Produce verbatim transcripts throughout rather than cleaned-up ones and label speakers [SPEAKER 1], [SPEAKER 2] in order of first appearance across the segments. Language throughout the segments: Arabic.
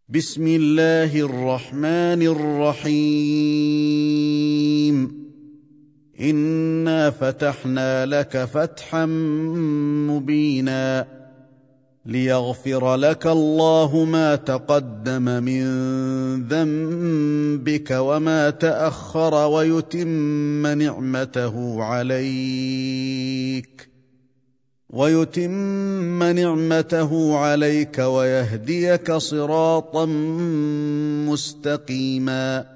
[SPEAKER 1] بسم الله الرحمن الرحيم إنا فتحنا لك فتحا مبينا ليغفر لك الله ما تقدم من ذنبك وما تأخر ويتم نعمته عليك ويتم نعمته عليك ويهديك صراطا مستقيما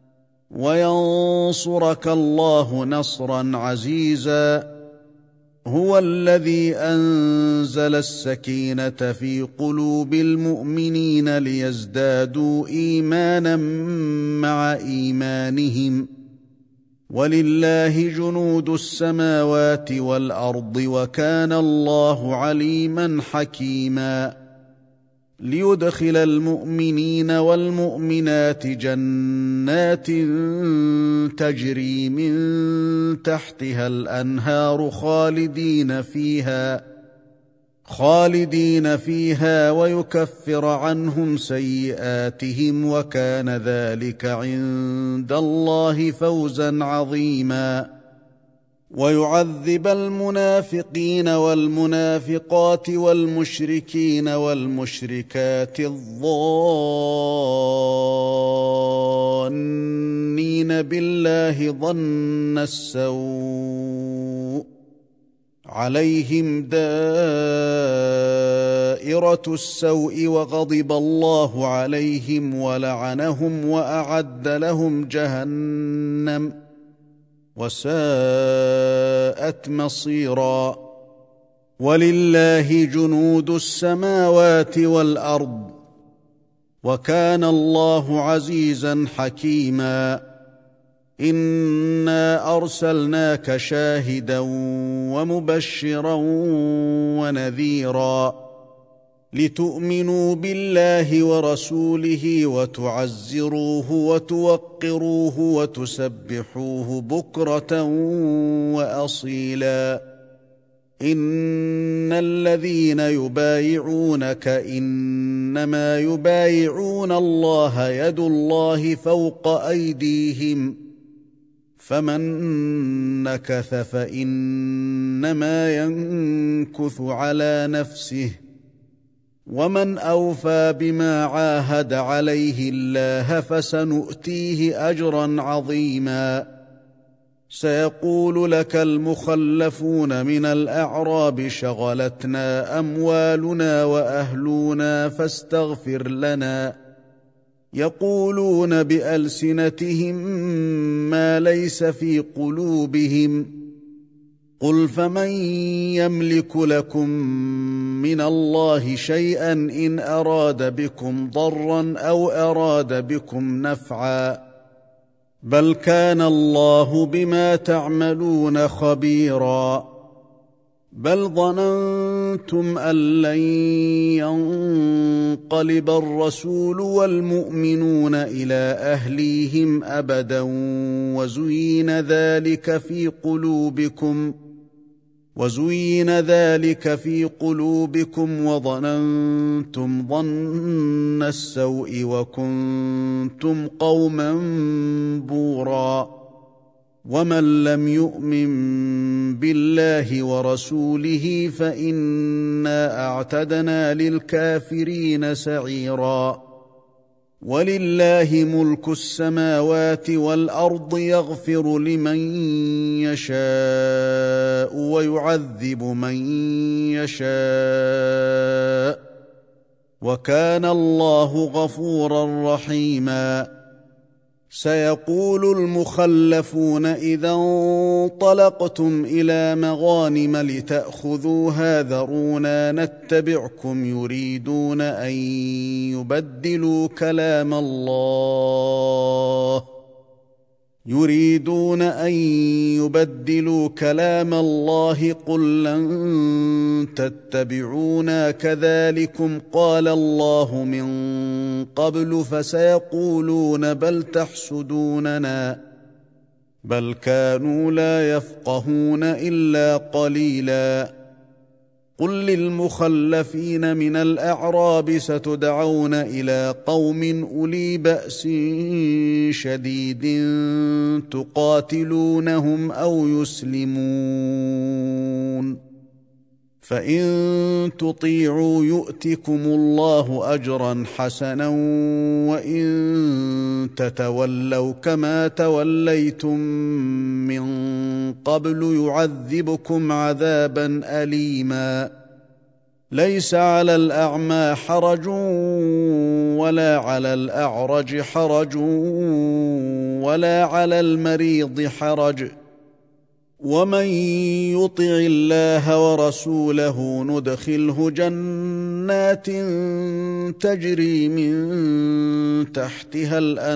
[SPEAKER 1] وينصرك الله نصرا عزيزا. هو الذي أنزل السكينة في قلوب المؤمنين ليزدادوا إيمانا مع إيمانهم ولله جنود السماوات والأرض وكان الله عليما حكيما. ليدخل المؤمنين والمؤمنات جنات تجري من تحتها الأنهار خالدين فيها خالدين فيها ويكفر عنهم سيئاتهم وكان ذلك عند الله فوزا عظيما. ويعذب المنافقين والمنافقات والمشركين والمشركات الظانين بالله ظن السوء عليهم دائرة السوء وغضب الله عليهم ولعنهم وأعد لهم جهنم وساءت مصيرا. ولله جنود السماوات والأرض وكان الله عزيزا حكيما. إنا أرسلناك شاهدا ومبشرا ونذيرا لتؤمنوا بالله ورسوله وتعزروه وتوقروه وتسبحوه بكرة وأصيلا. إن الذين يبايعونك إنما يبايعون الله يد الله فوق أيديهم فمن نكث فإنما ينكث على نفسه ومن أوفى بما عاهد عليه الله فسنؤتيه أجرا عظيما. سيقول لك المخلفون من الأعراب شغلتنا أموالنا وأهلنا فاستغفر لنا يقولون بألسنتهم ما ليس في قلوبهم قل فمن يملك لكم من الله شيئا إن أراد بكم ضرا أو أراد بكم نفعا بل كان الله بما تعملون خبيرا. بل ظننتم أن لن ينقلب الرسول والمؤمنون إلى أهليهم أبدا وزين ذلك في قلوبكم وزين ذلك في قلوبكم وظننتم ظن السوء وكنتم قوما بورا. ومن لم يؤمن بالله ورسوله فإنا أعتدنا للكافرين سعيرا. ولله ملك السماوات والأرض يغفر لمن يشاء ويعذب من يشاء وكان الله غفورا رحيما. سيقول المخلفون إذا انطلقتم إلى مغانم لتأخذوها ذرونا نتبعكم يريدون أن يبدلوا كلام الله يريدون أن يبدلوا كلام الله قل لن تتبعونا كذلكم قال الله من قبل فسيقولون بل تحسدوننا بل كانوا لا يفقهون إلا قليلا. قل للمخلفين من الأعراب ستدعون إلى قوم أولي بأس شديد تقاتلونهم أو يسلمون فإن تطيعوا يؤتكم الله أجرا حسنا وإن تتولوا كما توليتم من قبل يعذبكم عذابا أليما ليس على الأعمى حرج ولا على الأعرج حرج ولا على المريض حرج ومن يطع الله ورسوله ندخله جنات تجري من تحتها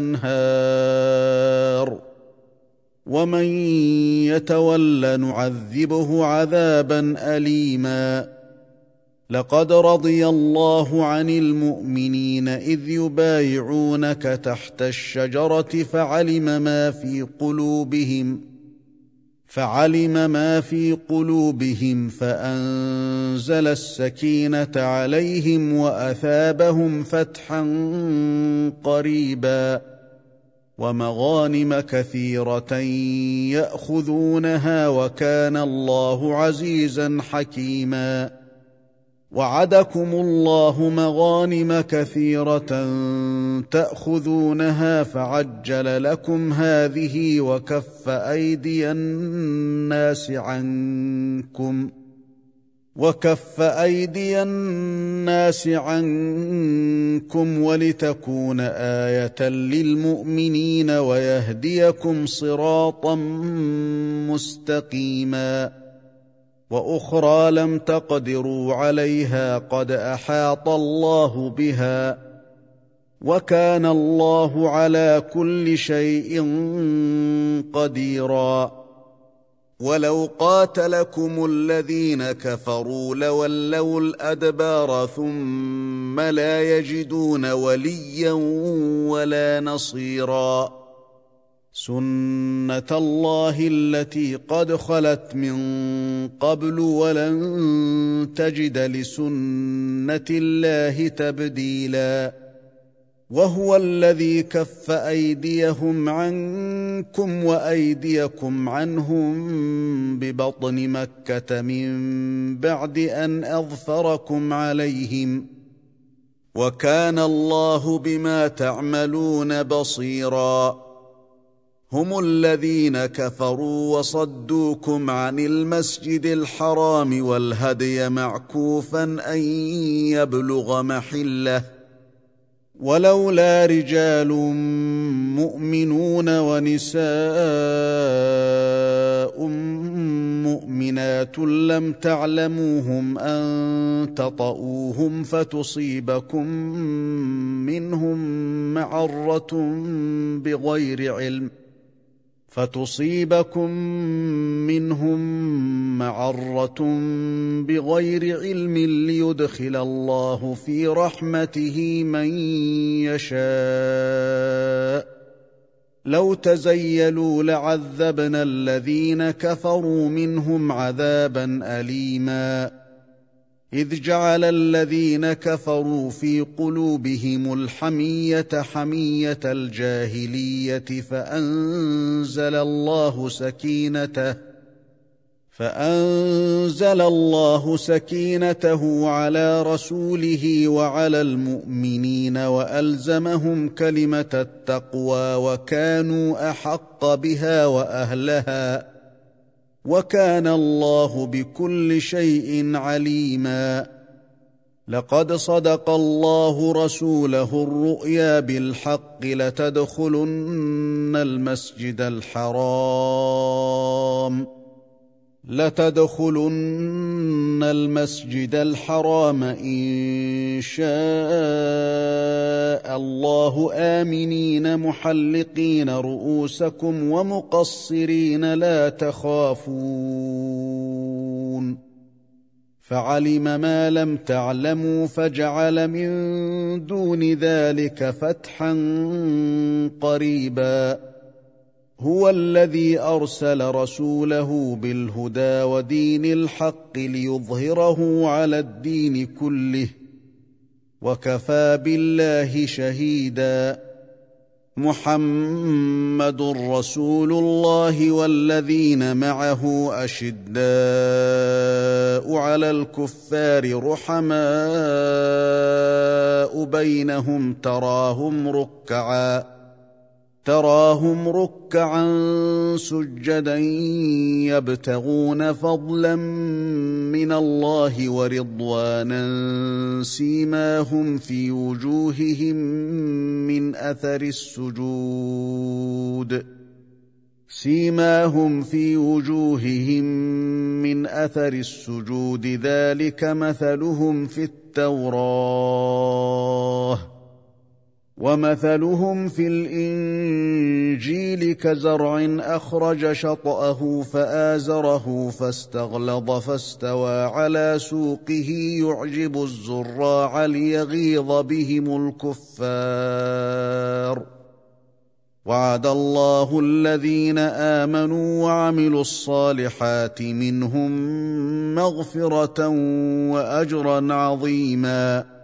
[SPEAKER 1] الأنهار ومن يتول نعذبه عذابا أليما لقد رضي الله عن المؤمنين إذ يبايعونك تحت الشجرة فعلم ما في قلوبهم فعلم ما في قلوبهم فأنزل السكينة عليهم وأثابهم فتحا قريبا ومغانم كثيرة يأخذونها وكان الله عزيزا حكيما وعدكم الله مغانم كثيرة تأخذونها فعجل لكم هذه وكف أيدي الناس عنكم وكف أيدي الناس عنكم ولتكون آية للمؤمنين ويهديكم صراطا مستقيما وأخرى لم تقدروا عليها قد أحاط الله بها وكان الله على كل شيء قديرا ولو قاتلكم الذين كفروا لولوا الأدبار ثم لا يجدون وليا ولا نصيرا سنة الله التي قد خلت من قبل ولن تجد لسنة الله تبديلا وهو الذي كف أيديهم عنكم وأيديكم عنهم ببطن مكة من بعد أن أظفركم عليهم وكان الله بما تعملون بصيرا هم الذين كفروا وصدوكم عن المسجد الحرام والهدي معكوفا أن يبلغ محله ولولا رجال مؤمنون ونساء مؤمنات لم تعلموهم أن تطؤوهم فتصيبكم منهم معرة بغير علم فتصيبكم منهم معرة بغير علم ليدخل الله في رحمته من يشاء لو تزيلوا لعذبنا الذين كفروا منهم عذابا أليما إذ جعل الذين كفروا في قلوبهم الحمية حمية الجاهلية فأنزل الله سكينته فأنزل الله سكينته على رسوله وعلى المؤمنين وألزمهم كلمة التقوى وكانوا أحق بها وأهلها وكان الله بكل شيء عليما لقد صدق الله رسوله الرؤيا بالحق لتدخلن المسجد الحرام لتدخلن المسجد الحرام إن شاء الله آمنين محلقين رؤوسكم ومقصرين لا تخافون فعلم ما لم تعلموا فجعل من دون ذلك فتحا قريبا هو الذي ارسل رسوله بالهدى ودين الحق ليظهره على الدين كله وكفى بالله شهيدا. محمد رسول الله والذين معه أشداء على الكفار رحماء بينهم تراهم ركعا تراهم ركعا سجدا يبتغون فضلا من الله ورضوانا سيماهم في وجوههم من أثر السجود سيماهم في وجوههم من أثر السجود ذلك مثلهم في التوراة ومثلهم في الإنجيل كزرع أخرج شطأه فآزره فاستغلظ فاستوى على سوقه يعجب الزراع ليغيظ بهم الكفار. وعد الله الذين آمنوا وعملوا الصالحات منهم مغفرة وأجرا عظيما.